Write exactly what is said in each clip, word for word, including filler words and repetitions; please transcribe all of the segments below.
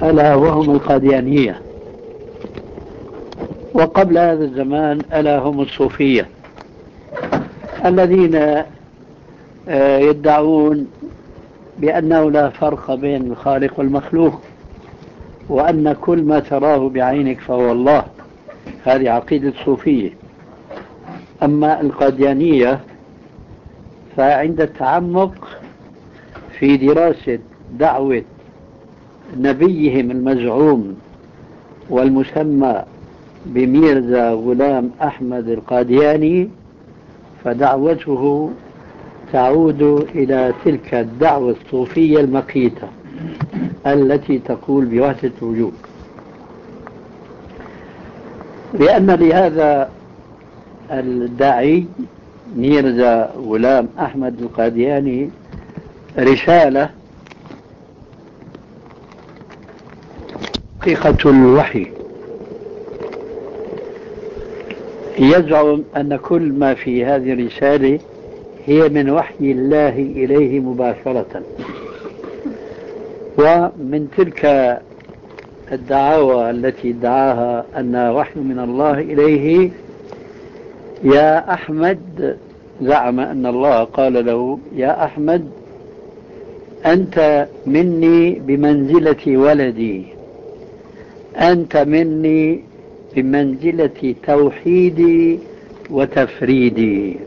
ألا وهم القاديانية، وقبل هذا الزمان ألا هم الصوفية الذين يدعون بأنه لا فرق بين الخالق والمخلوق، وأن كل ما تراه بعينك فهو الله. هذه عقيدة صوفية. أما القاديانية فعند التعمق في دراسة دعوة نبيهم المزعوم والمسمى بميرزا غلام أحمد القادياني، فدعوته تعود إلى تلك الدعوة الصوفية المقيتة التي تقول بوحدة الوجود. لأن لهذا الداعي ميرزا غلام أحمد القادياني رسالة حقيقة الوحي، يزعم أن كل ما في هذه الرسالة هي من وحي الله إليه مباشرة. ومن تلك الدعاوى التي ادعاها أنها وحي من الله إليه، يا أحمد، زعم أن الله قال له: يا أحمد، أنت مني بمنزلة ولدي، أنت مني بمنزلة توحيدي وتفريدي.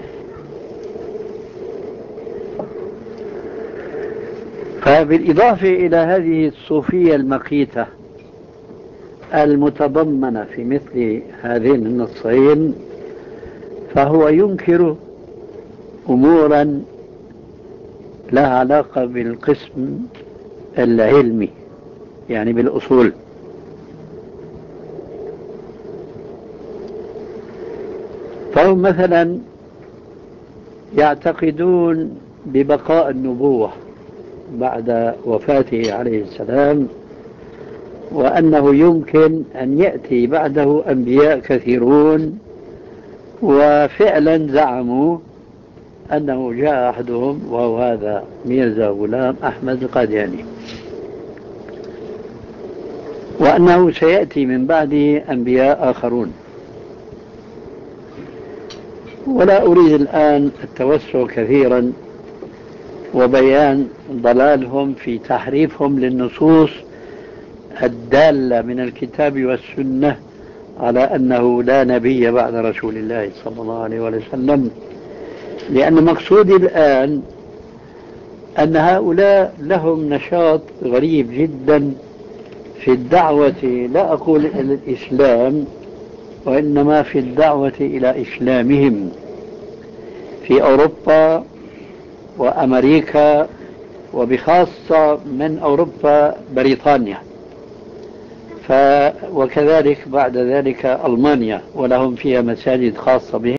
فبالإضافة إلى هذه الصوفية المقيتة المتضمنة في مثل هذين النصين، فهو ينكر أمورا لها علاقة بالقسم العلمي، يعني بالأصول. فهم مثلا يعتقدون ببقاء النبوة بعد وفاته عليه السلام، وأنه يمكن أن يأتي بعده أنبياء كثيرون، وفعلا زعموا أنه جاء أحدهم وهو هذا ميرزا غلام أحمد القادياني، وأنه سيأتي من بعده أنبياء آخرون. ولا أريد الآن التوسع كثيرا وبيان ضلالهم في تحريفهم للنصوص الدالة من الكتاب والسنة على أنه لا نبي بعد رسول الله صلى الله عليه وسلم، لأن مقصودي الآن أن هؤلاء لهم نشاط غريب جدا في الدعوة، لا أقول إلى الإسلام، وإنما في الدعوة إلى إسلامهم في أوروبا وأمريكا، وبخاصة من أوروبا بريطانيا، ف وكذلك بعد ذلك ألمانيا، ولهم فيها مساجد خاصة بهم.